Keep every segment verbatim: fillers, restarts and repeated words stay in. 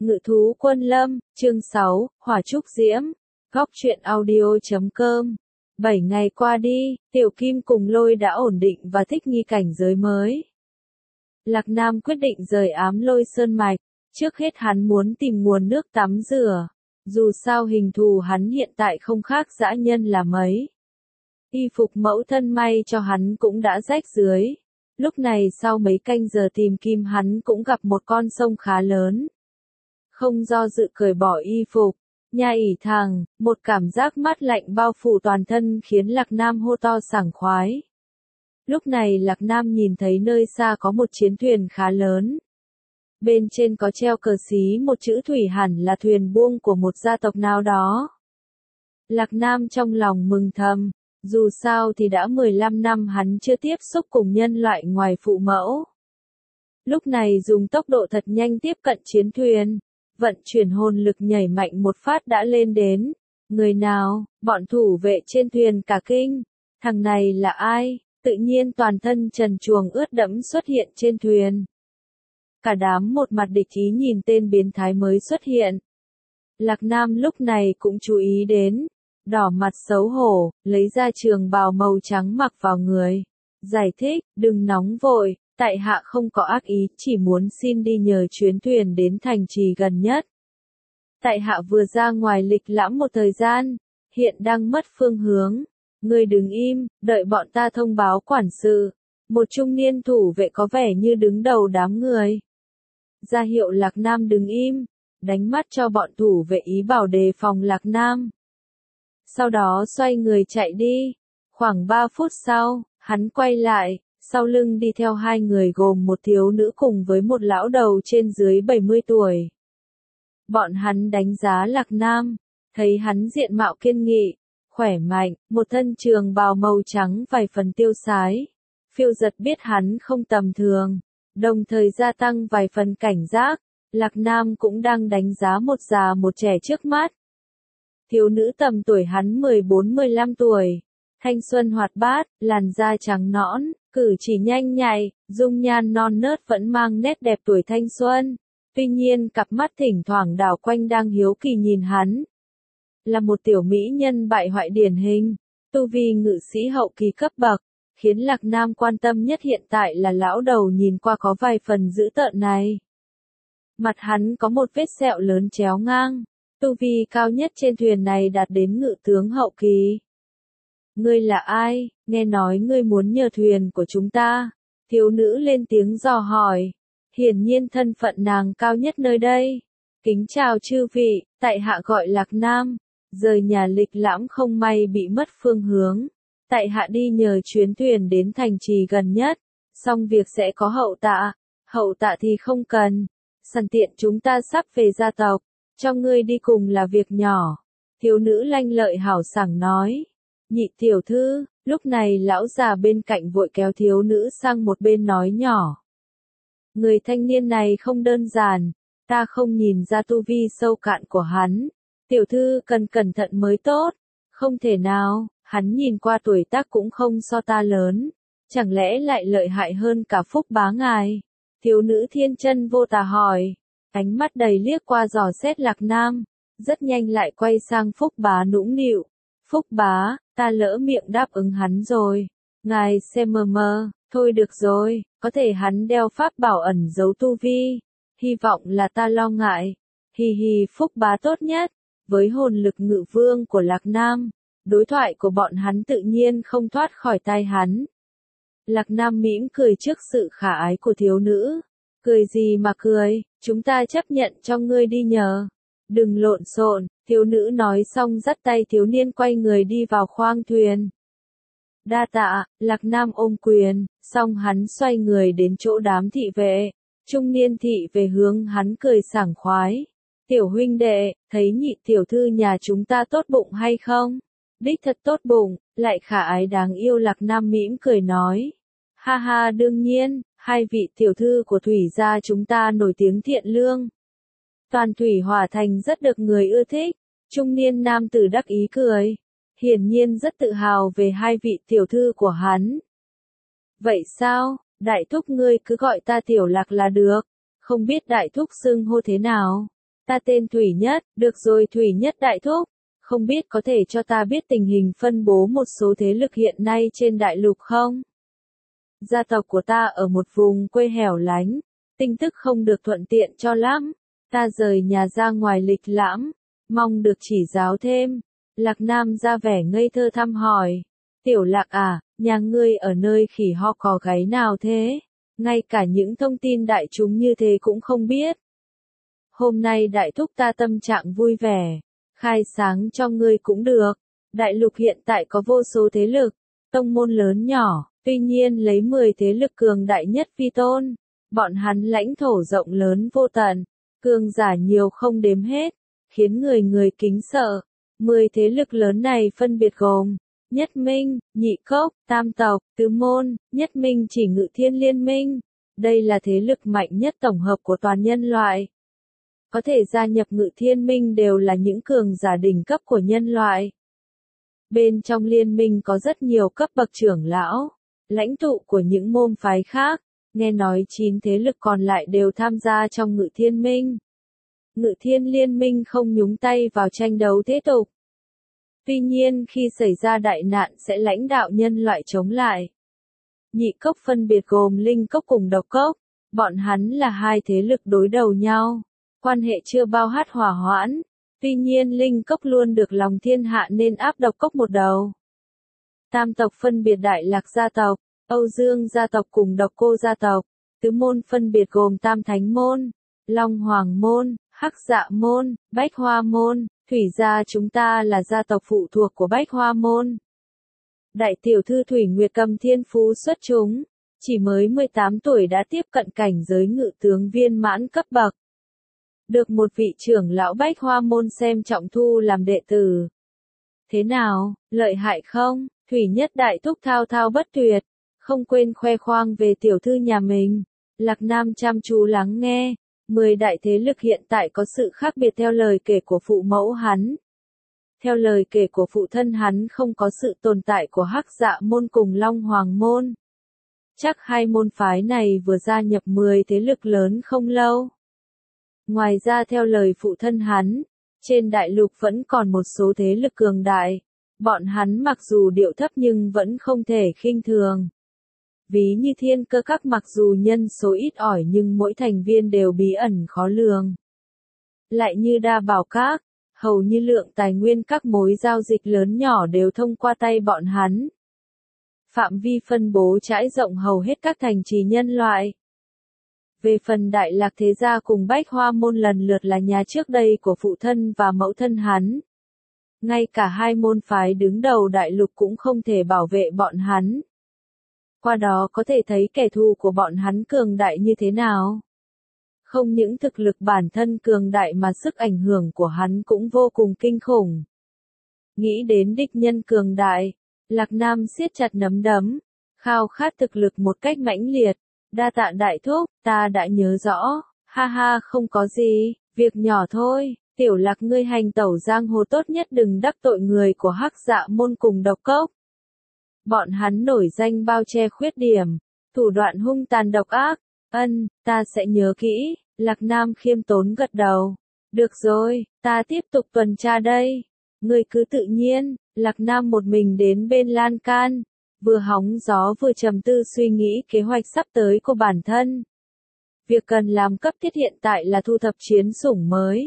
Ngự thú quân lâm, chương sáu, Hỏa trúc diễm, góc truyện audio chấm com. Bảy ngày qua đi, Tiểu Kim cùng Lôi đã ổn định và thích nghi cảnh giới mới. Lạc Nam quyết định rời Ám Lôi Sơn Mạch, trước hết hắn muốn tìm nguồn nước tắm rửa, dù sao hình thù hắn hiện tại không khác dã nhân là mấy. Y phục mẫu thân may cho hắn cũng đã rách dưới, lúc này sau mấy canh giờ tìm kim hắn cũng gặp một con sông khá lớn. Không do dự cởi bỏ y phục, nha ỉ thằng, một cảm giác mát lạnh bao phủ toàn thân khiến Lạc Nam hô to sảng khoái. Lúc này Lạc Nam nhìn thấy nơi xa có một chiến thuyền khá lớn. Bên trên có treo cờ xí một chữ thủy, hẳn là thuyền buông của một gia tộc nào đó. Lạc Nam trong lòng mừng thầm, dù sao thì đã mười lăm năm hắn chưa tiếp xúc cùng nhân loại ngoài phụ mẫu. Lúc này dùng tốc độ thật nhanh tiếp cận chiến thuyền, vận chuyển hồn lực nhảy mạnh một phát đã lên đến. Người nào? Bọn thủ vệ trên thuyền cả kinh. Thằng này là ai? Tự nhiên toàn thân trần truồng ướt đẫm xuất hiện trên thuyền. Cả đám một mặt địch ý nhìn tên biến thái mới xuất hiện. Lạc Nam lúc này cũng chú ý đến, đỏ mặt xấu hổ, lấy ra trường bào màu trắng mặc vào người. Giải thích, đừng nóng vội, tại hạ không có ác ý, chỉ muốn xin đi nhờ chuyến thuyền đến thành trì gần nhất. Tại hạ vừa ra ngoài lịch lãm một thời gian, hiện đang mất phương hướng. Ngươi đừng im, đợi bọn ta thông báo quản sự. Một trung niên thủ vệ có vẻ như đứng đầu đám người. Ra hiệu Lạc Nam đừng im, đánh mắt cho bọn thủ vệ ý bảo đề phòng Lạc Nam. Sau đó xoay người chạy đi. Khoảng ba phút sau, hắn quay lại, sau lưng đi theo hai người gồm một thiếu nữ cùng với một lão đầu trên dưới bảy mươi tuổi. Bọn hắn đánh giá Lạc Nam, thấy hắn diện mạo kiên nghị, khỏe mạnh, một thân trường bào màu trắng vài phần tiêu sái. Phiêu Giật biết hắn không tầm thường, đồng thời gia tăng vài phần cảnh giác. Lạc Nam cũng đang đánh giá một già một trẻ trước mắt. Thiếu nữ tầm tuổi hắn mười bốn mười lăm tuổi, thanh xuân hoạt bát, làn da trắng nõn, cử chỉ nhanh nhạy, dung nhan non nớt vẫn mang nét đẹp tuổi thanh xuân. Tuy nhiên cặp mắt thỉnh thoảng đảo quanh đang hiếu kỳ nhìn hắn. Là một tiểu mỹ nhân bại hoại điển hình, tu vi ngự sĩ hậu kỳ cấp bậc, khiến Lạc Nam quan tâm nhất hiện tại là lão đầu nhìn qua có vài phần dữ tợn này. Mặt hắn có một vết sẹo lớn chéo ngang, tu vi cao nhất trên thuyền này đạt đến ngự tướng hậu kỳ. Ngươi là ai? Nghe nói ngươi muốn nhờ thuyền của chúng ta. Thiếu nữ lên tiếng dò hỏi. Hiển nhiên thân phận nàng cao nhất nơi đây. Kính chào chư vị, tại hạ gọi Lạc Nam. Rời nhà lịch lãm không may bị mất phương hướng. Tại hạ đi nhờ chuyến thuyền đến thành trì gần nhất. Xong việc sẽ có hậu tạ. Hậu tạ thì không cần. Sẵn tiện chúng ta sắp về gia tộc. Cho ngươi đi cùng là việc nhỏ. Thiếu nữ lanh lợi hảo sảng nói. Nhị tiểu thư, lúc này lão già bên cạnh vội kéo thiếu nữ sang một bên nói nhỏ. Người thanh niên này không đơn giản, ta không nhìn ra tu vi sâu cạn của hắn. Tiểu thư cần cẩn thận mới tốt. Không thể nào, hắn nhìn qua tuổi tác cũng không so ta lớn. Chẳng lẽ lại lợi hại hơn cả Phúc bá ngài? Thiếu nữ thiên chân vô tà hỏi. Ánh mắt đầy liếc qua dò xét Lạc Nam. Rất nhanh lại quay sang Phúc bá nũng nịu. Phúc bá, ta lỡ miệng đáp ứng hắn rồi. Ngài xem mờ mờ, thôi được rồi, có thể hắn đeo pháp bảo ẩn giấu tu vi. Hy vọng là ta lo ngại. Hì hì Phúc bá tốt nhất. Với hồn lực ngự vương của Lạc Nam, đối thoại của bọn hắn tự nhiên không thoát khỏi tai hắn. Lạc Nam mỉm cười trước sự khả ái của thiếu nữ. Cười gì mà cười, chúng ta chấp nhận cho ngươi đi nhờ. Đừng lộn xộn, thiếu nữ nói xong dắt tay thiếu niên quay người đi vào khoang thuyền. Đa tạ, Lạc Nam ôm quyền, xong hắn xoay người đến chỗ đám thị vệ. Trung niên thị về hướng hắn cười sảng khoái. Tiểu huynh đệ, thấy nhị tiểu thư nhà chúng ta tốt bụng hay không? Đích thật tốt bụng, lại khả ái đáng yêu. Lạc Nam mỉm cười nói. Ha ha, đương nhiên, hai vị tiểu thư của Thủy gia chúng ta nổi tiếng thiện lương. Toàn Thủy Hỏa Thành rất được người ưa thích. Trung niên nam tử đắc ý cười. Hiển nhiên rất tự hào về hai vị tiểu thư của hắn. Vậy sao, đại thúc ngươi cứ gọi ta tiểu Lạc là được. Không biết đại thúc xưng hô thế nào? Ta tên Thủy Nhất, được rồi Thủy Nhất đại thúc, không biết có thể cho ta biết tình hình phân bố một số thế lực hiện nay trên đại lục không? Gia tộc của ta ở một vùng quê hẻo lánh, tin tức không được thuận tiện cho lắm, ta rời nhà ra ngoài lịch lãm, mong được chỉ giáo thêm. Lạc Nam ra vẻ ngây thơ thăm hỏi, Tiểu Lạc à, nhà ngươi ở nơi khỉ ho có gáy nào thế? Ngay cả những thông tin đại chúng như thế cũng không biết. Hôm nay đại thúc ta tâm trạng vui vẻ, khai sáng cho ngươi cũng được. Đại lục hiện tại có vô số thế lực, tông môn lớn nhỏ, tuy nhiên lấy mười thế lực cường đại nhất vi tôn. Bọn hắn lãnh thổ rộng lớn vô tận, cường giả nhiều không đếm hết, khiến người người kính sợ. Mười thế lực lớn này phân biệt gồm Nhất Minh, Nhị Cốc, Tam Tộc, Tứ Môn. Nhất Minh chỉ Ngự Thiên Liên Minh. Đây là thế lực mạnh nhất tổng hợp của toàn nhân loại. Có thể gia nhập Ngự Thiên Minh đều là những cường giả đỉnh cấp của nhân loại. Bên trong liên minh có rất nhiều cấp bậc trưởng lão, lãnh tụ của những môn phái khác. Nghe nói chín thế lực còn lại đều tham gia trong Ngự Thiên Minh. Ngự Thiên Liên Minh không nhúng tay vào tranh đấu thế tục. Tuy nhiên khi xảy ra đại nạn sẽ lãnh đạo nhân loại chống lại. Nhị Cốc phân biệt gồm Linh Cốc cùng Độc Cốc. Bọn hắn là hai thế lực đối đầu nhau. Quan hệ chưa bao hát hòa hoãn. Tuy nhiên Linh Cốc luôn được lòng thiên hạ nên áp Độc Cốc một đầu. Tam tộc phân biệt Đại Lạc gia tộc, Âu Dương gia tộc cùng Độc Cô gia tộc. Tứ môn phân biệt gồm Tam Thánh môn, Long Hoàng môn, Hắc Dạ môn, Bách Hoa môn. Thủy gia chúng ta là gia tộc phụ thuộc của Bách Hoa môn. Đại tiểu thư Thủy Nguyệt Cầm thiên phú xuất chúng, chỉ mới mười tám tuổi đã tiếp cận cảnh giới ngự tướng viên mãn cấp bậc. Được một vị trưởng lão Bách Hoa môn xem trọng thu làm đệ tử. Thế nào, lợi hại không? Thủy Nhất đại thúc thao thao bất tuyệt, không quên khoe khoang về tiểu thư nhà mình. Lạc Nam chăm chú lắng nghe. Mười đại thế lực hiện tại có sự khác biệt theo lời kể của phụ mẫu hắn. Theo lời kể của phụ thân hắn không có sự tồn tại của Hắc Dạ môn cùng Long Hoàng môn. Chắc hai môn phái này vừa gia nhập mười thế lực lớn không lâu. Ngoài ra theo lời phụ thân hắn, trên đại lục vẫn còn một số thế lực cường đại. Bọn hắn mặc dù điệu thấp nhưng vẫn không thể khinh thường. Ví như Thiên Cơ Các mặc dù nhân số ít ỏi nhưng mỗi thành viên đều bí ẩn khó lường. Lại như Đa Bảo Các, hầu như lượng tài nguyên các mối giao dịch lớn nhỏ đều thông qua tay bọn hắn. Phạm vi phân bố trải rộng hầu hết các thành trì nhân loại. Về phần Đại Lạc thế gia cùng Bách Hoa môn lần lượt là nhà trước đây của phụ thân và mẫu thân hắn. Ngay cả hai môn phái đứng đầu đại lục cũng không thể bảo vệ bọn hắn. Qua đó có thể thấy kẻ thù của bọn hắn cường đại như thế nào. Không những thực lực bản thân cường đại mà sức ảnh hưởng của hắn cũng vô cùng kinh khủng. Nghĩ đến địch nhân cường đại, Lạc Nam siết chặt nắm đấm, khao khát thực lực một cách mãnh liệt. Đa tạ đại thúc, ta đã nhớ rõ, ha ha không có gì, việc nhỏ thôi. Tiểu Lạc ngươi hành tẩu giang hồ tốt nhất đừng đắc tội người của Hắc Dạ môn cùng Độc Cốc. Bọn hắn nổi danh bao che khuyết điểm, thủ đoạn hung tàn độc ác. Ân, ta sẽ nhớ kỹ. Lạc Nam khiêm tốn gật đầu. Được rồi, ta tiếp tục tuần tra đây. Ngươi cứ tự nhiên. Lạc Nam một mình đến bên lan can, vừa hóng gió vừa trầm tư suy nghĩ kế hoạch sắp tới của bản thân. Việc cần làm cấp thiết hiện tại là thu thập chiến sủng mới.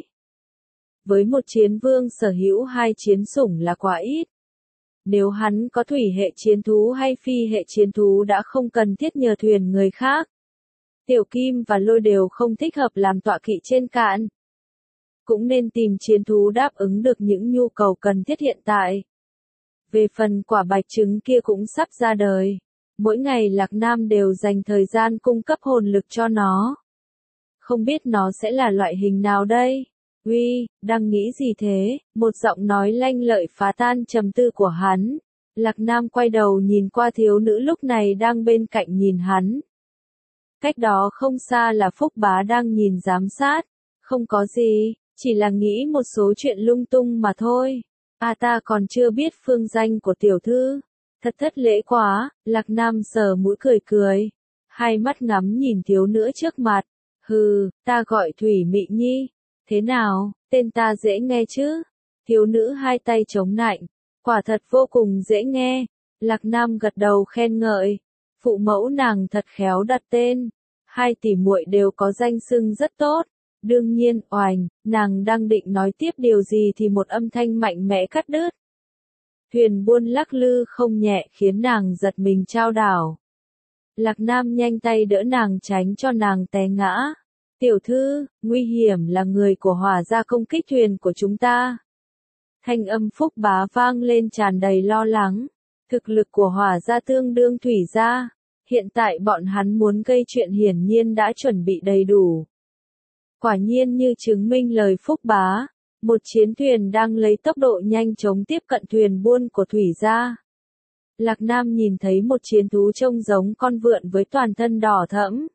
Với một chiến vương sở hữu hai chiến sủng là quá ít. Nếu hắn có thủy hệ chiến thú hay phi hệ chiến thú đã không cần thiết nhờ thuyền người khác. Tiểu Kim và Lôi đều không thích hợp làm tọa kỵ trên cạn. Cũng nên tìm chiến thú đáp ứng được những nhu cầu cần thiết hiện tại. Về phần quả bạch trứng kia cũng sắp ra đời. Mỗi ngày Lạc Nam đều dành thời gian cung cấp hồn lực cho nó. Không biết nó sẽ là loại hình nào đây? Uy, đang nghĩ gì thế? Một giọng nói lanh lợi phá tan trầm tư của hắn. Lạc Nam quay đầu nhìn qua thiếu nữ lúc này đang bên cạnh nhìn hắn. Cách đó không xa là Phúc Bá đang nhìn giám sát. Không có gì, chỉ là nghĩ một số chuyện lung tung mà thôi. À ta còn chưa biết phương danh của tiểu thư. Thật thất lễ quá, Lạc Nam sờ mũi cười cười. Hai mắt ngắm nhìn thiếu nữ trước mặt. Hừ, ta gọi Thủy Mị Nhi. Thế nào, tên ta dễ nghe chứ? Thiếu nữ hai tay chống nạnh. Quả thật vô cùng dễ nghe. Lạc Nam gật đầu khen ngợi. Phụ mẫu nàng thật khéo đặt tên. Hai tỷ muội đều có danh xưng rất tốt. Đương nhiên, oành, nàng đang định nói tiếp điều gì thì một âm thanh mạnh mẽ cắt đứt. Thuyền buôn lắc lư không nhẹ khiến nàng giật mình chao đảo. Lạc Nam nhanh tay đỡ nàng tránh cho nàng té ngã. Tiểu thư, nguy hiểm là người của Hỏa gia công kích thuyền của chúng ta. Thanh âm Phúc Bá vang lên tràn đầy lo lắng. Thực lực của Hỏa gia tương đương Thủy gia. Hiện tại bọn hắn muốn gây chuyện hiển nhiên đã chuẩn bị đầy đủ. Quả nhiên như chứng minh lời Phúc Bá. Một chiến thuyền đang lấy tốc độ nhanh chóng tiếp cận thuyền buôn của Thủy gia. Lạc Nam nhìn thấy một chiến thú trông giống con vượn với toàn thân đỏ thẫm.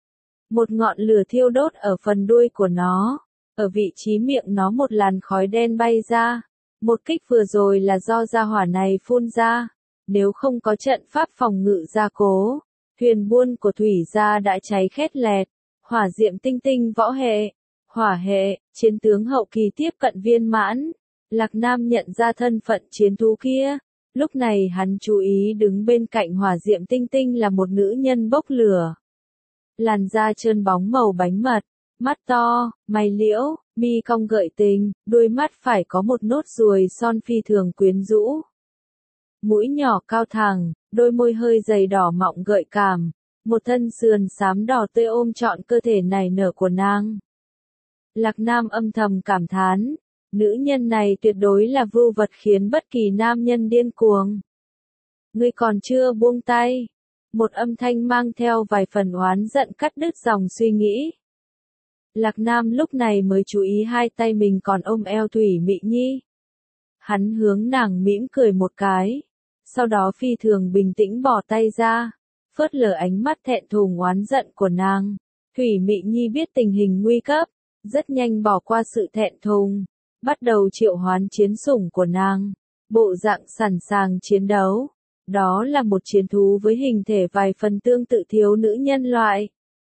Một ngọn lửa thiêu đốt ở phần đuôi của nó. Ở vị trí miệng nó một làn khói đen bay ra. Một kích vừa rồi là do gia hỏa này phun ra. Nếu không có trận pháp phòng ngự gia cố, thuyền buôn của Thủy gia đã cháy khét lẹt. Hỏa diệm tinh tinh võ hệ. Hỏa hệ, chiến tướng hậu kỳ tiếp cận viên mãn. Lạc Nam nhận ra thân phận chiến thú kia. Lúc này hắn chú ý đứng bên cạnh hỏa diệm tinh tinh là một nữ nhân bốc lửa. Làn da trơn bóng màu bánh mật, mắt to, mày liễu, mi cong gợi tình, đuôi mắt phải có một nốt ruồi son phi thường quyến rũ. Mũi nhỏ cao thẳng, đôi môi hơi dày đỏ mọng gợi cảm, một thân sườn xám đỏ tươi ôm trọn cơ thể nảy nở của nàng. Lạc Nam âm thầm cảm thán, nữ nhân này tuyệt đối là vưu vật khiến bất kỳ nam nhân điên cuồng. Ngươi còn chưa buông tay. Một âm thanh mang theo vài phần oán giận cắt đứt dòng suy nghĩ. Lạc Nam lúc này mới chú ý hai tay mình còn ôm eo Thủy Mị Nhi. Hắn hướng nàng mỉm cười một cái. Sau đó phi thường bình tĩnh bỏ tay ra. Phớt lờ ánh mắt thẹn thùng oán giận của nàng. Thủy Mị Nhi biết tình hình nguy cấp. Rất nhanh bỏ qua sự thẹn thùng. Bắt đầu triệu hoán chiến sủng của nàng. Bộ dạng sẵn sàng chiến đấu. Đó là một chiến thú với hình thể vài phần tương tự thiếu nữ nhân loại.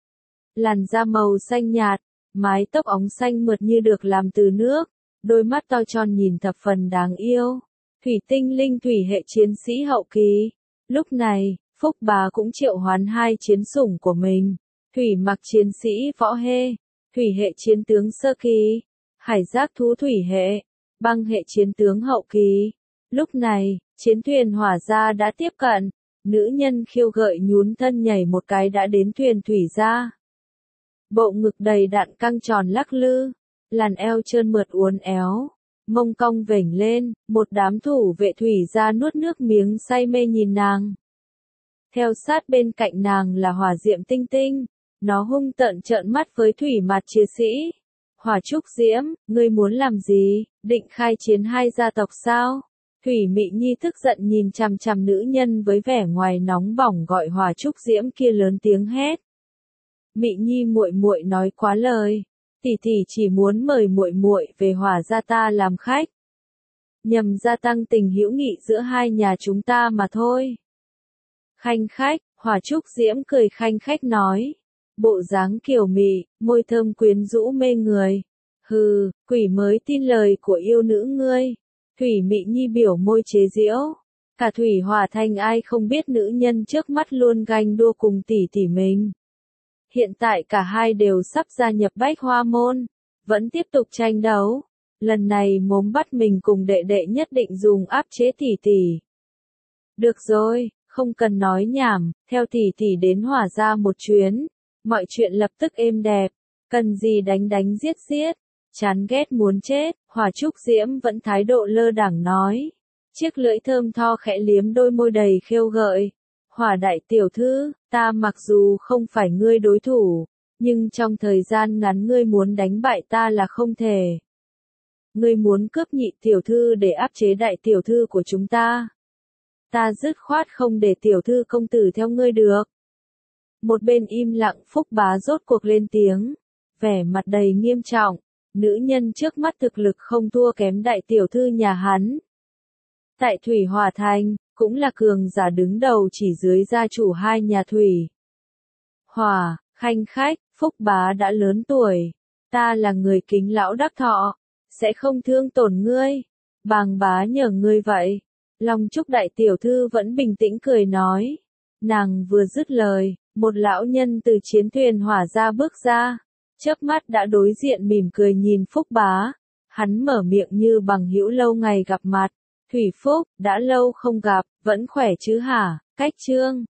Làn da màu xanh nhạt, mái tóc óng xanh mượt như được làm từ nước, đôi mắt to tròn nhìn thập phần đáng yêu. Thủy tinh linh thủy hệ chiến sĩ hậu kỳ. Lúc này, Phúc Bá cũng triệu hoán hai chiến sủng của mình. Thủy mặc chiến sĩ võ hê, thủy hệ chiến tướng sơ kỳ, hải giác thú thủy hệ, băng hệ chiến tướng hậu kỳ. Lúc này, chiến thuyền Hỏa gia đã tiếp cận, nữ nhân khiêu gợi nhún thân nhảy một cái đã đến thuyền Thủy gia. Bộ ngực đầy đặn căng tròn lắc lư, làn eo trơn mượt uốn éo, mông cong vểnh lên, một đám thủ vệ Thủy gia nuốt nước miếng say mê nhìn nàng. Theo sát bên cạnh nàng là hỏa diệm tinh tinh, nó hung tợn trợn mắt với Thủy mặt chiến sĩ. Hỏa trúc diễm, ngươi muốn làm gì, định khai chiến hai gia tộc sao? Thủy Mị Nhi tức giận nhìn chằm chằm nữ nhân với vẻ ngoài nóng bỏng gọi Hỏa Trúc Diễm kia lớn tiếng hét. Mị Nhi muội muội nói quá lời, tỷ tỷ chỉ muốn mời muội muội về Hỏa gia ta làm khách, nhằm gia tăng tình hữu nghị giữa hai nhà chúng ta mà thôi. Khanh khách, Hỏa Trúc Diễm cười khanh khách nói, bộ dáng kiều mị, môi thơm quyến rũ mê người. Hừ, quỷ mới tin lời của yêu nữ ngươi. Thủy Mị Nhi biểu môi chế giễu. Cả Thủy Hỏa Thành ai không biết nữ nhân trước mắt luôn ganh đua cùng tỷ tỷ mình. Hiện tại cả hai đều sắp gia nhập Bách Hoa môn, vẫn tiếp tục tranh đấu. Lần này mốm bắt mình cùng đệ đệ nhất định dùng áp chế tỷ tỷ. Được rồi, không cần nói nhảm, theo tỷ tỷ đến Hỏa gia một chuyến. Mọi chuyện lập tức êm đẹp, cần gì đánh đánh giết giết. Chán ghét muốn chết, Hỏa Trúc Diễm vẫn thái độ lơ đảng nói. Chiếc lưỡi thơm tho khẽ liếm đôi môi đầy khiêu gợi. Hỏa đại tiểu thư, ta mặc dù không phải ngươi đối thủ, nhưng trong thời gian ngắn ngươi muốn đánh bại ta là không thể. Ngươi muốn cướp nhị tiểu thư để áp chế đại tiểu thư của chúng ta. Ta dứt khoát không để tiểu thư công tử theo ngươi được. Một bên im lặng Phúc Bá rốt cuộc lên tiếng, vẻ mặt đầy nghiêm trọng. Nữ nhân trước mắt thực lực không thua kém đại tiểu thư nhà hắn. Tại Thủy Hỏa Thành, cũng là cường giả đứng đầu chỉ dưới gia chủ hai nhà Thủy Hỏa. Khanh khách, Phúc Bá đã lớn tuổi, Ta là người kính lão đắc thọ, sẽ không thương tổn ngươi. Bàng bá nhờ ngươi vậy. Long Trúc đại tiểu thư vẫn bình tĩnh cười nói. Nàng vừa dứt lời, một lão nhân từ chiến thuyền hỏa ra bước ra, chớp mắt đã đối diện mỉm cười nhìn Phúc Bá. Hắn mở miệng như bằng hữu lâu ngày gặp mặt. Thủy Phúc, đã lâu không gặp, vẫn khỏe chứ hả? Cách Trương,